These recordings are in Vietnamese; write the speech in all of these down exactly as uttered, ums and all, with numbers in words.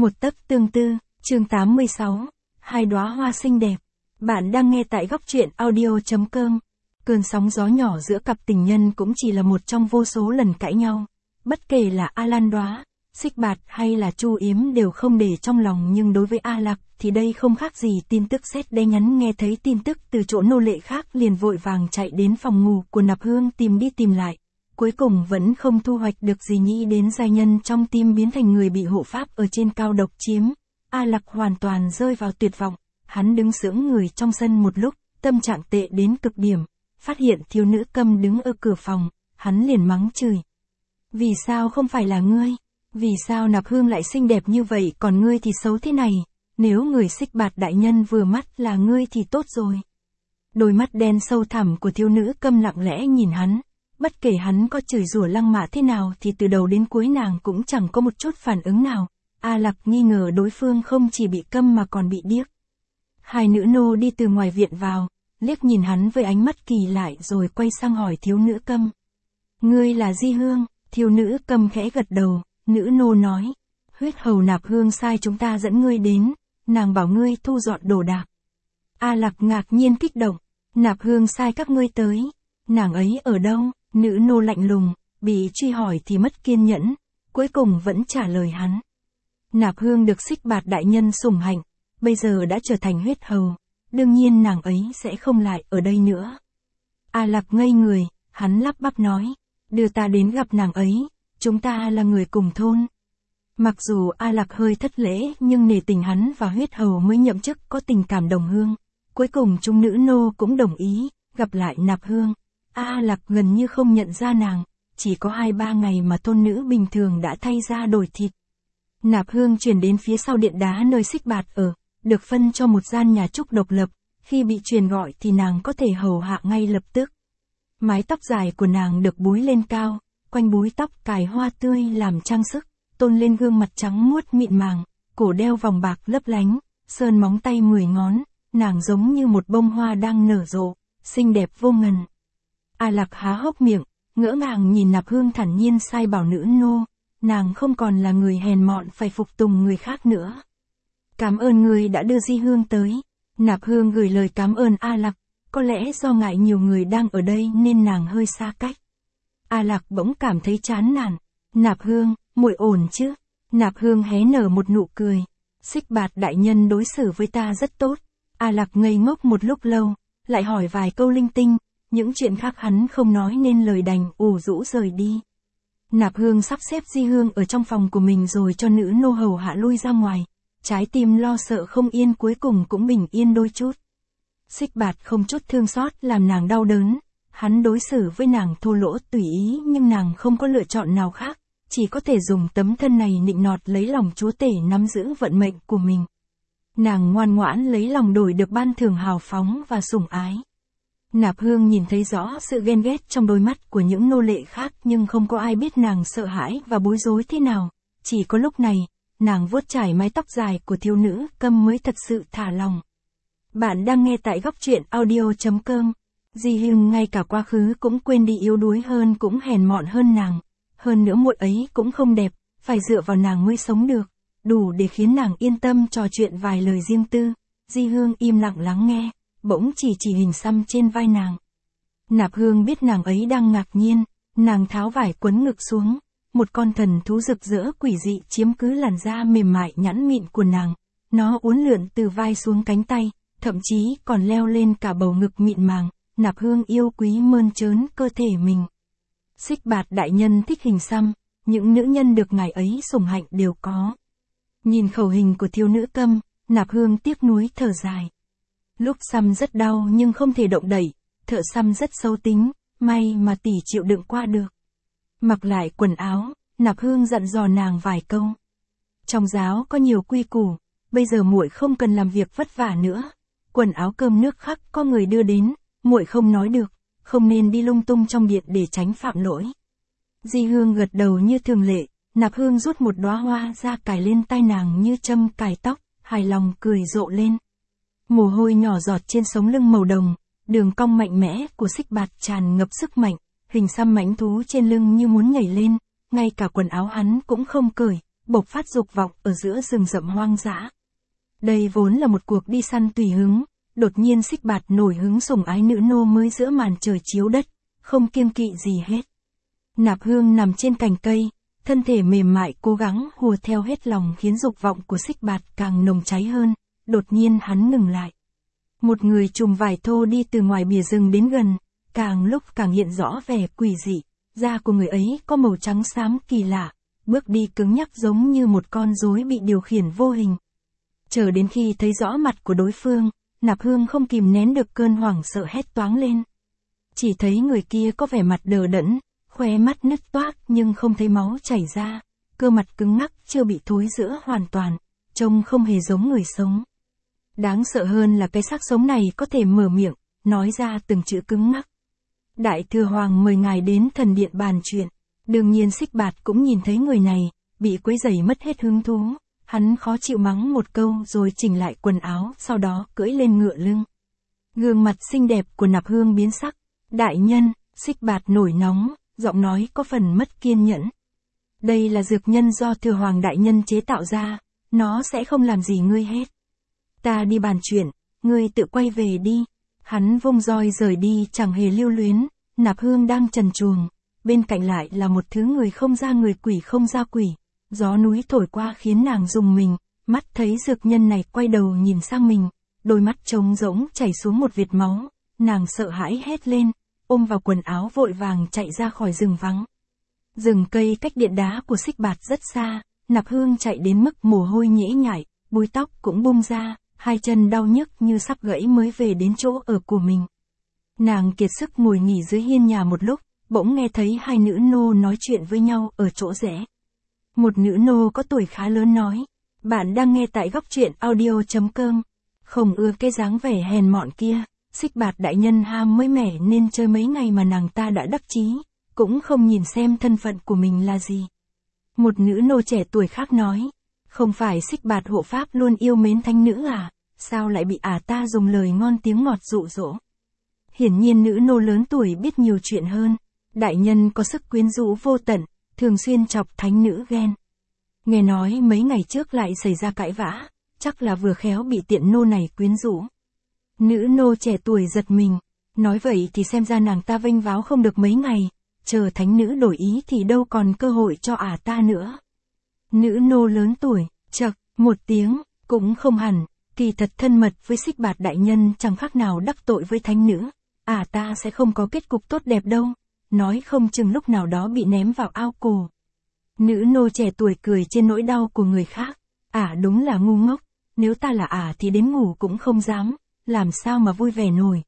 Một tấc tương tư, chương tám mươi sáu, hai đóa hoa xinh đẹp. Bạn đang nghe tại góc truyện audio chấm com. Cơn sóng gió nhỏ giữa cặp tình nhân cũng chỉ là một trong vô số lần cãi nhau. Bất kể là A Lan Đóa, Xích Bạt hay là Chu Yếm đều không để trong lòng, nhưng đối với A Lạc thì đây không khác gì tin tức sét đánh. Nhắn nghe thấy tin tức từ chỗ nô lệ khác liền vội vàng chạy đến phòng ngủ của Nạp Hương tìm đi tìm lại. Cuối cùng vẫn không thu hoạch được gì, nghĩ đến giai nhân trong tim biến thành người bị hộ pháp ở trên cao độc chiếm. A Lạc hoàn toàn rơi vào tuyệt vọng, hắn đứng sững người trong sân một lúc, tâm trạng tệ đến cực điểm, phát hiện thiếu nữ Câm đứng ở cửa phòng, hắn liền mắng chửi. Vì sao không phải là ngươi? Vì sao Nạp Hương lại xinh đẹp như vậy còn ngươi thì xấu thế này? Nếu người Xích Bạt đại nhân vừa mắt là ngươi thì tốt rồi. Đôi mắt đen sâu thẳm của thiếu nữ Câm lặng lẽ nhìn hắn. Bất kể hắn có chửi rủa lăng mạ thế nào thì từ đầu đến cuối nàng cũng chẳng có một chút phản ứng nào. A Lạc nghi ngờ đối phương không chỉ bị câm mà còn bị điếc. Hai nữ nô đi từ ngoài viện vào, liếc nhìn hắn với ánh mắt kỳ lạ rồi quay sang hỏi thiếu nữ Câm. Ngươi là Di Hương? Thiếu nữ Câm khẽ gật đầu, nữ nô nói. Huyết hầu Nạp Hương sai chúng ta dẫn ngươi đến, nàng bảo ngươi thu dọn đồ đạc. A Lạc ngạc nhiên kích động, Nạp Hương sai các ngươi tới, nàng ấy ở đâu? Nữ nô lạnh lùng, bị truy hỏi thì mất kiên nhẫn, cuối cùng vẫn trả lời hắn. Nạp Hương được Xích Bạt đại nhân sủng hạnh, bây giờ đã trở thành huyết hầu, đương nhiên nàng ấy sẽ không lại ở đây nữa. A Lạc ngây người, hắn lắp bắp nói, đưa ta đến gặp nàng ấy, chúng ta là người cùng thôn. Mặc dù A Lạc hơi thất lễ nhưng nể tình hắn và huyết hầu mới nhậm chức có tình cảm đồng hương, cuối cùng chúng nữ nô cũng đồng ý, gặp lại Nạp Hương. A Lạc gần như không nhận ra nàng, chỉ có hai ba ngày mà thôn nữ bình thường đã thay da đổi thịt. Nạp Hương chuyển đến phía sau điện đá nơi Xích Bạt ở, được phân cho một gian nhà trúc độc lập, khi bị truyền gọi thì nàng có thể hầu hạ ngay lập tức. Mái tóc dài của nàng được búi lên cao, quanh búi tóc cài hoa tươi làm trang sức, tôn lên gương mặt trắng muốt mịn màng, cổ đeo vòng bạc lấp lánh, sơn móng tay mười ngón, nàng giống như một bông hoa đang nở rộ, xinh đẹp vô ngần. A Lạc há hốc miệng, ngỡ ngàng nhìn Nạp Hương thản nhiên sai bảo nữ nô, nàng không còn là người hèn mọn phải phục tùng người khác nữa. Cảm ơn người đã đưa Di Hương tới. Nạp Hương gửi lời cảm ơn A Lạc, có lẽ do ngại nhiều người đang ở đây nên nàng hơi xa cách. A Lạc bỗng cảm thấy chán nản. Nạp Hương, muội ổn chứ? Nạp Hương hé nở một nụ cười. Xích Bạt đại nhân đối xử với ta rất tốt. A Lạc ngây ngốc một lúc lâu, lại hỏi vài câu linh tinh. Những chuyện khác hắn không nói nên lời, đành ủ rũ rời đi. Nạp Hương sắp xếp Di Hương ở trong phòng của mình rồi cho nữ nô hầu hạ lui ra ngoài. Trái tim lo sợ không yên cuối cùng cũng bình yên đôi chút. Xích Bạt không chút thương xót làm nàng đau đớn. Hắn đối xử với nàng thô lỗ tùy ý nhưng nàng không có lựa chọn nào khác. Chỉ có thể dùng tấm thân này nịnh nọt lấy lòng chúa tể nắm giữ vận mệnh của mình. Nàng ngoan ngoãn lấy lòng đổi được ban thưởng hào phóng và sủng ái. Nạp Hương nhìn thấy rõ sự ghen ghét trong đôi mắt của những nô lệ khác nhưng không có ai biết nàng sợ hãi và bối rối thế nào. Chỉ có lúc này, nàng vuốt chải mái tóc dài của thiếu nữ Câm mới thật sự thả lòng. Bạn đang nghe tại góc truyện audio chấm com. Di Hương ngay cả quá khứ cũng quên đi, yếu đuối hơn cũng hèn mọn hơn nàng. Hơn nữa muội ấy cũng không đẹp, phải dựa vào nàng mới sống được. Đủ để khiến nàng yên tâm trò chuyện vài lời riêng tư. Di Hương im lặng lắng nghe. Bỗng chỉ chỉ hình xăm trên vai nàng. Nạp Hương biết nàng ấy đang ngạc nhiên, nàng tháo vải quấn ngực xuống, một con thần thú rực rỡ quỷ dị chiếm cứ làn da mềm mại nhẵn mịn của nàng, nó uốn lượn từ vai xuống cánh tay, thậm chí còn leo lên cả bầu ngực mịn màng. Nạp Hương yêu quý mơn trớn cơ thể mình. Xích Bạt đại nhân thích hình xăm, những nữ nhân được ngài ấy sủng hạnh đều có. Nhìn khẩu hình của thiếu nữ Câm, Nạp Hương tiếc nuối thở dài. Lúc xăm rất đau nhưng không thể động đậy, thợ xăm rất xấu tính, may mà tỷ chịu đựng qua được. Mặc lại quần áo, Nạp Hương dặn dò nàng vài câu. Trong giáo có nhiều quy củ, bây giờ muội không cần làm việc vất vả nữa. Quần áo cơm nước khác có người đưa đến, muội không nói được, không nên đi lung tung trong điện để tránh phạm lỗi. Di Hương gật đầu như thường lệ, Nạp Hương rút một đóa hoa ra cài lên tai nàng như châm cài tóc, hài lòng cười rộ lên. Mồ hôi nhỏ giọt trên sống lưng màu đồng, đường cong mạnh mẽ của Xích Bạt tràn ngập sức mạnh, hình xăm mãnh thú trên lưng như muốn nhảy lên, ngay cả quần áo hắn cũng không cởi, bộc phát dục vọng ở giữa rừng rậm hoang dã. Đây vốn là một cuộc đi săn tùy hứng, đột nhiên Xích Bạt nổi hứng sủng ái nữ nô mới giữa màn trời chiếu đất, không kiêng kỵ gì hết. Nạp Hương nằm trên cành cây, thân thể mềm mại cố gắng hùa theo hết lòng khiến dục vọng của Xích Bạt càng nồng cháy hơn, đột nhiên hắn ngừng lại. Một người trùm vải thô đi từ ngoài bìa rừng đến gần, càng lúc càng hiện rõ vẻ quỷ dị, da của người ấy có màu trắng xám kỳ lạ, bước đi cứng nhắc giống như một con rối bị điều khiển vô hình. Chờ đến khi thấy rõ mặt của đối phương, Nạp Hương không kìm nén được cơn hoảng sợ hét toáng lên. Chỉ thấy người kia có vẻ mặt đờ đẫn, khóe mắt nứt toác nhưng không thấy máu chảy ra, cơ mặt cứng ngắc chưa bị thối rữa hoàn toàn, trông không hề giống người sống. Đáng sợ hơn là cái xác sống này có thể mở miệng, nói ra từng chữ cứng ngắc. Đại Thừa Hoàng mời ngài đến thần điện bàn chuyện. Đương nhiên Xích Bạt cũng nhìn thấy người này, bị quấy rầy mất hết hứng thú. Hắn khó chịu mắng một câu rồi chỉnh lại quần áo, sau đó cưỡi lên ngựa lưng. Gương mặt xinh đẹp của Nạp Hương biến sắc. Đại nhân, Xích Bạt nổi nóng, giọng nói có phần mất kiên nhẫn. Đây là dược nhân do Thừa Hoàng đại nhân chế tạo ra, nó sẽ không làm gì ngươi hết. Ta đi bàn chuyện, ngươi tự quay về đi. Hắn vung roi rời đi chẳng hề lưu luyến, Nạp Hương đang trần truồng, bên cạnh lại là một thứ người không ra người quỷ không ra quỷ. Gió núi thổi qua khiến nàng rùng mình, mắt thấy dược nhân này quay đầu nhìn sang mình, đôi mắt trống rỗng chảy xuống một vệt máu, nàng sợ hãi hét lên, ôm vào quần áo vội vàng chạy ra khỏi rừng vắng. Rừng cây cách điện đá của Xích Bạt rất xa, Nạp Hương chạy đến mức mồ hôi nhễ nhại, búi tóc cũng bung ra, hai chân đau nhức như sắp gãy mới về đến chỗ ở của mình. Nàng kiệt sức ngồi nghỉ dưới hiên nhà một lúc, bỗng nghe thấy hai nữ nô nói chuyện với nhau ở chỗ rẽ. Một nữ nô có tuổi khá lớn nói, bạn đang nghe tại góc truyện audio chấm com, không ưa cái dáng vẻ hèn mọn kia, Xích Bạt đại nhân ham mới mẻ nên chơi mấy ngày mà nàng ta đã đắc chí, cũng không nhìn xem thân phận của mình là gì. Một nữ nô trẻ tuổi khác nói, không phải Xích Bạt hộ pháp luôn yêu mến thánh nữ à, sao lại bị ả ta dùng lời ngon tiếng ngọt dụ dỗ. Hiển nhiên nữ nô lớn tuổi biết nhiều chuyện hơn, đại nhân có sức quyến rũ vô tận, thường xuyên chọc thánh nữ ghen. Nghe nói mấy ngày trước lại xảy ra cãi vã, chắc là vừa khéo bị tiện nô này quyến rũ. Nữ nô trẻ tuổi giật mình, nói vậy thì xem ra nàng ta vênh váo không được mấy ngày, chờ thánh nữ đổi ý thì đâu còn cơ hội cho ả ta nữa. Nữ nô lớn tuổi, chậc, một tiếng, cũng không hẳn, kỳ thật thân mật với Xích Bạt đại nhân chẳng khác nào đắc tội với thánh nữ, ả ta sẽ không có kết cục tốt đẹp đâu, nói không chừng lúc nào đó bị ném vào ao cổ. Nữ nô trẻ tuổi cười trên nỗi đau của người khác, ả đúng là ngu ngốc, nếu ta là ả thì đến ngủ cũng không dám, làm sao mà vui vẻ nổi.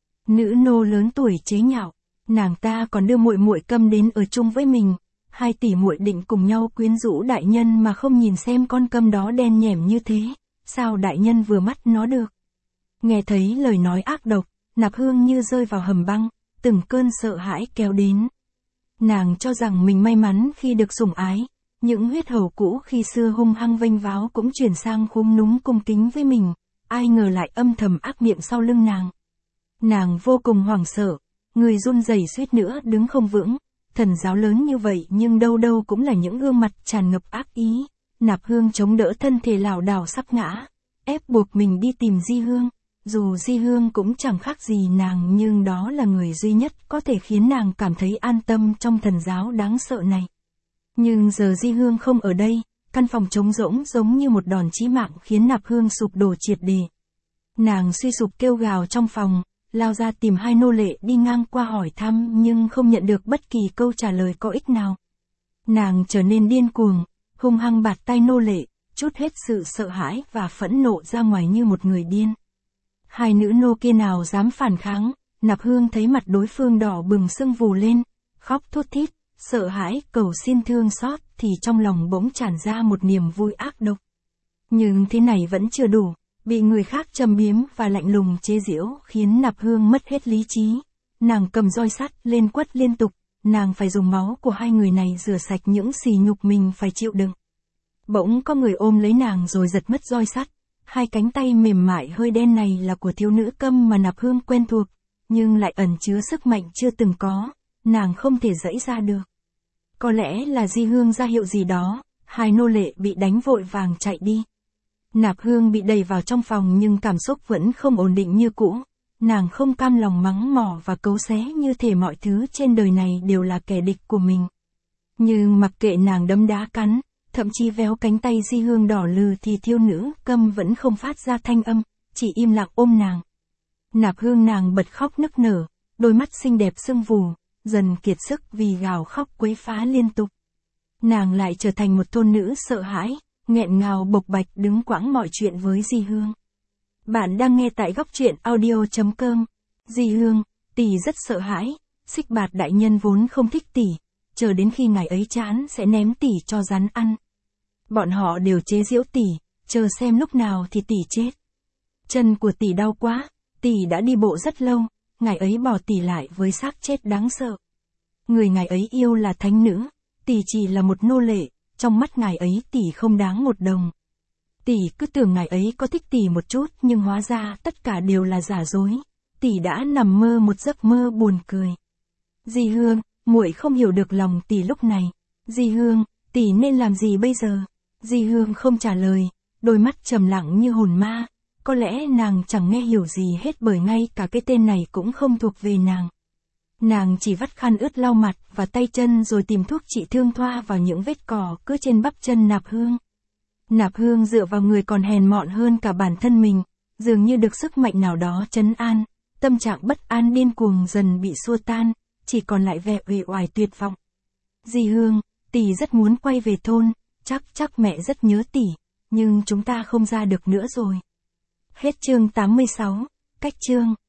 Nữ nô lớn tuổi chế nhạo, nàng ta còn đưa muội muội Câm đến ở chung với mình, hai tỷ muội định cùng nhau quyến rũ đại nhân mà không nhìn xem con Câm đó đen nhẻm như thế, sao đại nhân vừa mắt nó được. Nghe thấy lời nói ác độc, Nạp Hương như rơi vào hầm băng, từng cơn sợ hãi kéo đến. Nàng cho rằng mình may mắn khi được sủng ái, những huyết hầu cũ khi xưa hung hăng vênh váo cũng chuyển sang khúm núm cung kính với mình, ai ngờ lại âm thầm ác miệng sau lưng nàng. Nàng vô cùng hoảng sợ, người run rẩy suýt nữa đứng không vững, thần giáo lớn như vậy nhưng đâu đâu cũng là những gương mặt tràn ngập ác ý. Nạp Hương chống đỡ thân thể lảo đảo sắp ngã, ép buộc mình đi tìm Di Hương. Dù Di Hương cũng chẳng khác gì nàng nhưng đó là người duy nhất có thể khiến nàng cảm thấy an tâm trong thần giáo đáng sợ này. Nhưng giờ Di Hương không ở đây, căn phòng trống rỗng giống như một đòn chí mạng khiến Nạp Hương sụp đổ triệt để. Nàng suy sụp kêu gào trong phòng, lao ra tìm hai nô lệ đi ngang qua hỏi thăm nhưng không nhận được bất kỳ câu trả lời có ích nào. Nàng trở nên điên cuồng, hung hăng bạt tay nô lệ, trút hết sự sợ hãi và phẫn nộ ra ngoài như một người điên. Hai nữ nô kia nào dám phản kháng, Nạp Hương thấy mặt đối phương đỏ bừng sưng vù lên, khóc thút thít, sợ hãi cầu xin thương xót thì trong lòng bỗng tràn ra một niềm vui ác độc. Nhưng thế này vẫn chưa đủ, bị người khác châm biếm và lạnh lùng chế giễu khiến Nạp Hương mất hết lý trí. Nàng cầm roi sắt lên quất liên tục, nàng phải dùng máu của hai người này rửa sạch những sỉ nhục mình phải chịu đựng. Bỗng có người ôm lấy nàng rồi giật mất roi sắt. Hai cánh tay mềm mại hơi đen này là của thiếu nữ Câm mà Nạp Hương quen thuộc, nhưng lại ẩn chứa sức mạnh chưa từng có, nàng không thể giãy ra được. Có lẽ là Di Hương ra hiệu gì đó, Hai nô lệ bị đánh vội vàng chạy đi. Nạp Hương bị đẩy vào trong phòng nhưng cảm xúc vẫn không ổn định như cũ. Nàng không cam lòng mắng mỏ và cấu xé như thể mọi thứ trên đời này đều là kẻ địch của mình. Nhưng mặc kệ nàng đấm đá cắn, thậm chí véo cánh tay Di Hương đỏ lừ thì thiếu nữ câm vẫn không phát ra thanh âm, chỉ im lặng ôm nàng. Nạp Hương nàng bật khóc nức nở, đôi mắt xinh đẹp sưng vù, dần kiệt sức vì gào khóc quấy phá liên tục. Nàng lại trở thành một thôn nữ sợ hãi, nghẹn ngào bộc bạch đứng quãng mọi chuyện với Di Hương. Bạn đang nghe tại góc truyện audio chấm com. Di Hương, tỷ rất sợ hãi, Xích Bạt đại nhân vốn không thích tỷ, chờ đến khi ngài ấy chán sẽ ném tỷ cho rắn ăn. Bọn họ đều chế giễu tỷ, chờ xem lúc nào thì tỷ chết. Chân của tỷ đau quá, tỷ đã đi bộ rất lâu, ngài ấy bỏ tỷ lại với xác chết đáng sợ. Người ngài ấy yêu là thánh nữ, tỷ chỉ là một nô lệ, trong mắt ngài ấy tỷ không đáng một đồng. Tỷ cứ tưởng ngài ấy có thích tỷ một chút nhưng hóa ra tất cả đều là giả dối. Tỷ đã nằm mơ một giấc mơ buồn cười. Di Hương, muội không hiểu được lòng tỷ lúc này. Di Hương, tỷ nên làm gì bây giờ? Di Hương không trả lời, đôi mắt trầm lặng như hồn ma. Có lẽ nàng chẳng nghe hiểu gì hết bởi ngay cả cái tên này cũng không thuộc về nàng. Nàng chỉ vắt khăn ướt lau mặt và tay chân rồi tìm thuốc trị thương thoa vào những vết cỏ cứ trên bắp chân Nạp Hương. Nạp Hương dựa vào người còn hèn mọn hơn cả bản thân mình, dường như được sức mạnh nào đó trấn an, tâm trạng bất an điên cuồng dần bị xua tan, chỉ còn lại vẻ uể oải tuyệt vọng. Di Hương, tỷ rất muốn quay về thôn, chắc chắc mẹ rất nhớ tỷ, nhưng chúng ta không ra được nữa rồi. Hết chương tám mươi sáu, cách chương.